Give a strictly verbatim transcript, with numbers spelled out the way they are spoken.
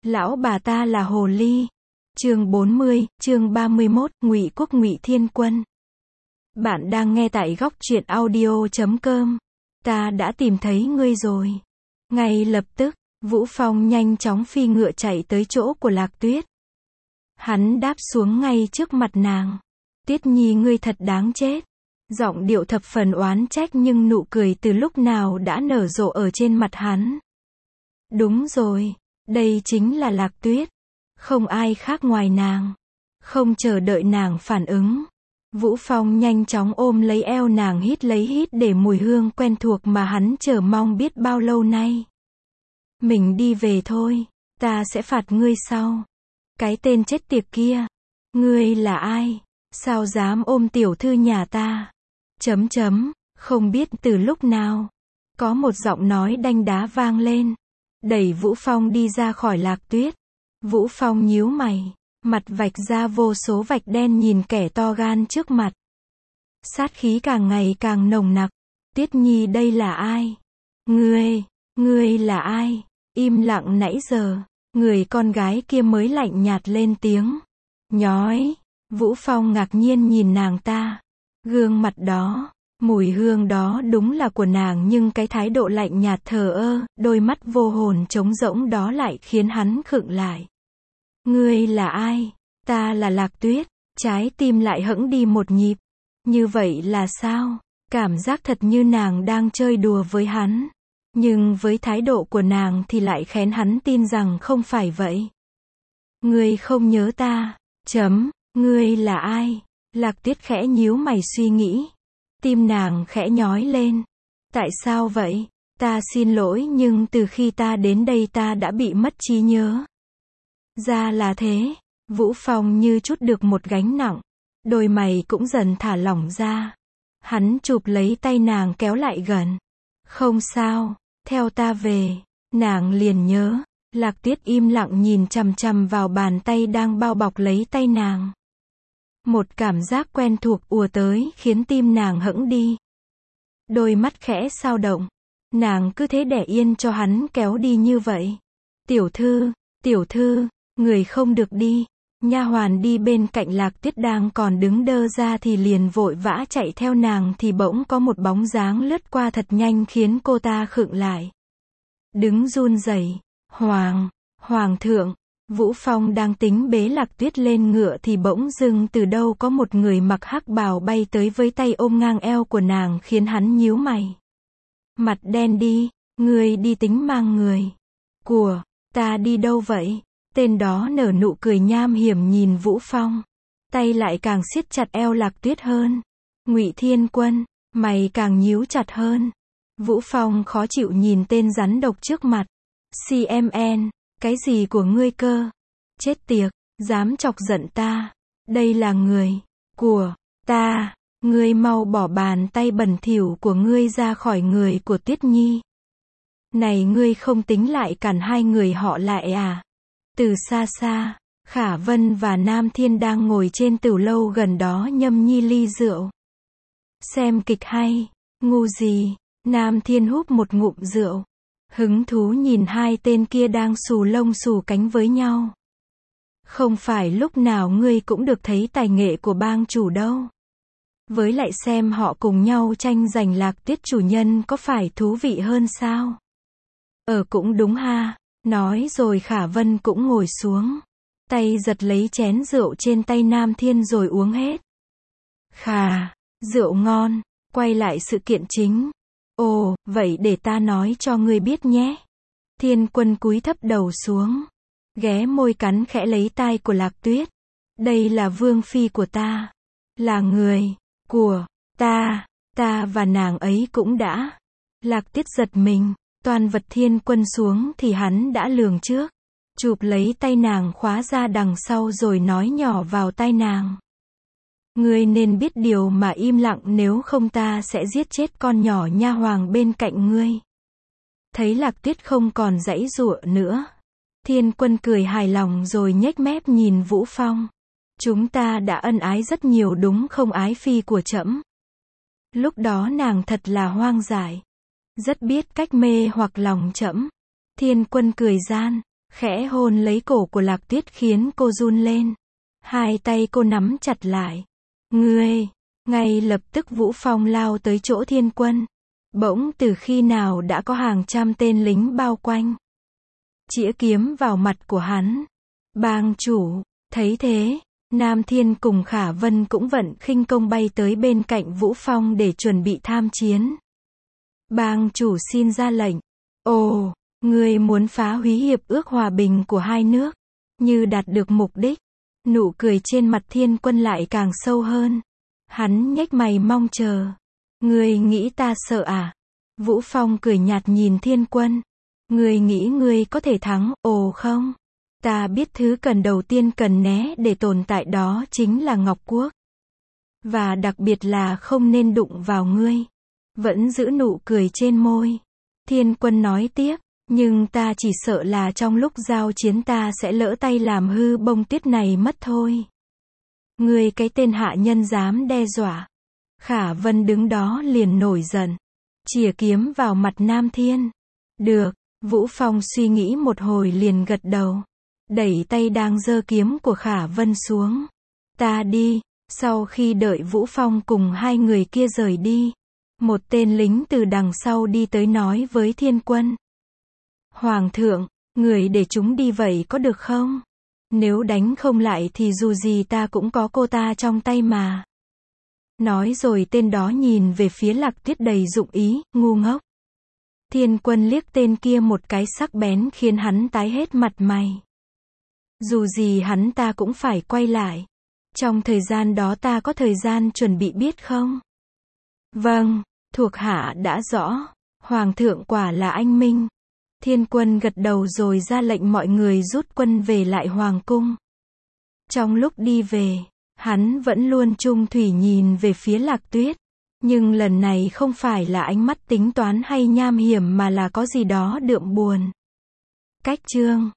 Lão bà ta là hồ ly. Chương bốn mươi, chương ba mươi mốt, Ngụy Quốc Ngụy Thiên Quân. Bạn đang nghe tại góc truyện audio chấm com. Ta đã tìm thấy ngươi rồi. Ngay lập tức, Vũ Phong nhanh chóng phi ngựa chạy tới chỗ của Lạc Tuyết. Hắn đáp xuống ngay trước mặt nàng. Tuyết Nhi, ngươi thật đáng chết. Giọng điệu thập phần oán trách nhưng nụ cười từ lúc nào đã nở rộ ở trên mặt hắn. Đúng rồi, đây chính là Lạc Tuyết. Không ai khác ngoài nàng. Không chờ đợi nàng phản ứng, Vũ Phong nhanh chóng ôm lấy eo nàng, hít lấy hít để mùi hương quen thuộc mà hắn chờ mong biết bao lâu nay. Mình đi về thôi, ta sẽ phạt ngươi sau. Cái tên chết tiệt kia. Ngươi là ai? Sao dám ôm tiểu thư nhà ta? Chấm chấm, không biết từ lúc nào. Có một giọng nói đanh đá vang lên. Đẩy Vũ Phong đi ra khỏi Lạc Tuyết. Vũ Phong nhíu mày, mặt vạch ra vô số vạch đen nhìn kẻ to gan trước mặt. Sát khí càng ngày càng nồng nặc. Tuyết Nhi, đây là ai? Ngươi, ngươi là ai? Im lặng nãy giờ, người con gái kia mới lạnh nhạt lên tiếng. Nhói. Vũ Phong ngạc nhiên nhìn nàng ta. Gương mặt đó, mùi hương đó đúng là của nàng, nhưng cái thái độ lạnh nhạt thờ ơ, đôi mắt vô hồn trống rỗng đó lại khiến hắn khựng lại. Ngươi là ai? Ta là Lạc Tuyết. Trái tim lại hững đi một nhịp. Như vậy là sao? Cảm giác thật như nàng đang chơi đùa với hắn. Nhưng với thái độ của nàng thì lại khiến hắn tin rằng không phải vậy. Ngươi không nhớ ta. Chấm, ngươi là ai? Lạc Tuyết khẽ nhíu mày suy nghĩ. Tim nàng khẽ nhói lên. Tại sao vậy? Ta xin lỗi, nhưng từ khi ta đến đây ta đã bị mất trí nhớ. Ra là thế. Vũ Phong như trút được một gánh nặng. Đôi mày cũng dần thả lỏng ra. Hắn chụp lấy tay nàng kéo lại gần. Không sao, theo ta về. Nàng liền nhớ. Lạc Tuyết im lặng nhìn chằm chằm vào bàn tay đang bao bọc lấy tay nàng. Một cảm giác quen thuộc ùa tới khiến tim nàng hững đi. Đôi mắt khẽ sao động. Nàng cứ thế để yên cho hắn kéo đi như vậy. Tiểu thư, tiểu thư, người không được đi. Nha hoàn đi bên cạnh Lạc Tuyết đang còn đứng đơ ra thì liền vội vã chạy theo nàng, thì bỗng có một bóng dáng lướt qua thật nhanh khiến cô ta khựng lại. Đứng run rẩy. Hoàng, Hoàng thượng. Vũ Phong đang tính bế Lạc Tuyết lên ngựa thì bỗng dưng từ đâu có một người mặc hắc bào bay tới với tay ôm ngang eo của nàng, khiến hắn nhíu mày. Mặt đen đi, ngươi đi tính mang người của ta đi đâu vậy? Tên đó nở nụ cười nham hiểm nhìn Vũ Phong. Tay lại càng siết chặt eo Lạc Tuyết hơn. Ngụy Thiên Quân, mày càng nhíu chặt hơn. Vũ Phong khó chịu nhìn tên rắn độc trước mặt. xê em en, cái gì của ngươi cơ? Chết tiệt, dám chọc giận ta. Đây là người của ta. Ngươi mau bỏ bàn tay bẩn thỉu của ngươi ra khỏi người của Tuyết Nhi. Này, ngươi không tính lại cản hai người họ lại à? Từ xa xa, Khả Vân và Nam Thiên đang ngồi trên tửu lâu gần đó nhâm nhi ly rượu. Xem kịch hay. Ngu gì? Nam Thiên húp một ngụm rượu. Hứng thú nhìn hai tên kia đang xù lông xù cánh với nhau. Không phải lúc nào ngươi cũng được thấy tài nghệ của bang chủ đâu. Với lại xem họ cùng nhau tranh giành Lạc Tuyết chủ nhân có phải thú vị hơn sao? Ờ cũng đúng ha. Nói rồi Khả Vân cũng ngồi xuống. Tay giật lấy chén rượu trên tay Nam Thiên rồi uống hết. Khà, rượu ngon. Quay lại sự kiện chính. Ồ, vậy để ta nói cho ngươi biết nhé. Thiên Quân cúi thấp đầu xuống. Ghé môi cắn khẽ lấy tai của Lạc Tuyết. Đây là vương phi của ta. Là người của ta. Ta và nàng ấy cũng đã. Lạc Tuyết giật mình. Toàn vật Thiên Quân xuống thì hắn đã lường trước. Chụp lấy tay nàng khóa ra đằng sau rồi nói nhỏ vào tai nàng. Ngươi nên biết điều mà im lặng, nếu không ta sẽ giết chết con nhỏ nha hoàng bên cạnh ngươi. Thấy Lạc Tuyết không còn giãy giụa nữa. Thiên Quân cười hài lòng rồi nhếch mép nhìn Vũ Phong. Chúng ta đã ân ái rất nhiều đúng không ái phi của trẫm? Lúc đó nàng thật là hoang dại. Rất biết cách mê hoặc lòng trẫm. Thiên Quân cười gian. khẽ hôn lấy cổ của Lạc Tuyết khiến cô run lên. Hai tay cô nắm chặt lại. Ngươi, ngay lập tức Vũ Phong lao tới chỗ Thiên Quân. Bỗng từ khi nào đã có hàng trăm tên lính bao quanh. Chĩa kiếm vào mặt của hắn. Bang chủ, thấy thế, Nam Thiên cùng Khả Vân cũng vận khinh công bay tới bên cạnh Vũ Phong để chuẩn bị tham chiến. Bang chủ xin ra lệnh. Ồ, ngươi muốn phá hủy hiệp ước hòa bình của hai nước. Như đạt được mục đích. Nụ cười trên mặt Thiên Quân lại càng sâu hơn. Hắn nhếch mày mong chờ. Ngươi nghĩ ta sợ à? Vũ Phong cười nhạt nhìn Thiên Quân. Ngươi nghĩ ngươi có thể thắng, ồ không? Ta biết thứ cần đầu tiên cần né để tồn tại đó chính là Ngọc Quốc. Và đặc biệt là không nên đụng vào ngươi. Vẫn giữ nụ cười trên môi. Thiên Quân nói tiếp, nhưng ta chỉ sợ là trong lúc giao chiến ta sẽ lỡ tay làm hư bông tuyết này mất thôi. Ngươi cái tên hạ nhân dám đe dọa. Khả Vân đứng đó liền nổi giận. Chìa kiếm vào mặt Nam Thiên. Được, Vũ Phong suy nghĩ một hồi liền gật đầu. Đẩy tay đang giơ kiếm của Khả Vân xuống. Ta đi. Sau khi đợi Vũ Phong cùng hai người kia rời đi, một tên lính từ đằng sau đi tới nói với Thiên Quân. Hoàng thượng, người để chúng đi vậy có được không? Nếu đánh không lại thì dù gì ta cũng có cô ta trong tay mà. Nói rồi tên đó nhìn về phía Lạc Tuyết đầy dụng ý, ngu ngốc. Thiên Quân liếc tên kia một cái sắc bén khiến hắn tái hết mặt mày. Dù gì hắn ta cũng phải quay lại. Trong thời gian đó ta có thời gian chuẩn bị biết không? Vâng, thuộc hạ đã rõ. Hoàng thượng quả là anh minh. Thiên Quân gật đầu rồi ra lệnh mọi người rút quân về lại Hoàng cung. Trong lúc đi về, hắn vẫn luôn trung thủy nhìn về phía Lạc Tuyết. Nhưng lần này không phải là ánh mắt tính toán hay nham hiểm mà là có gì đó đượm buồn. Cách chương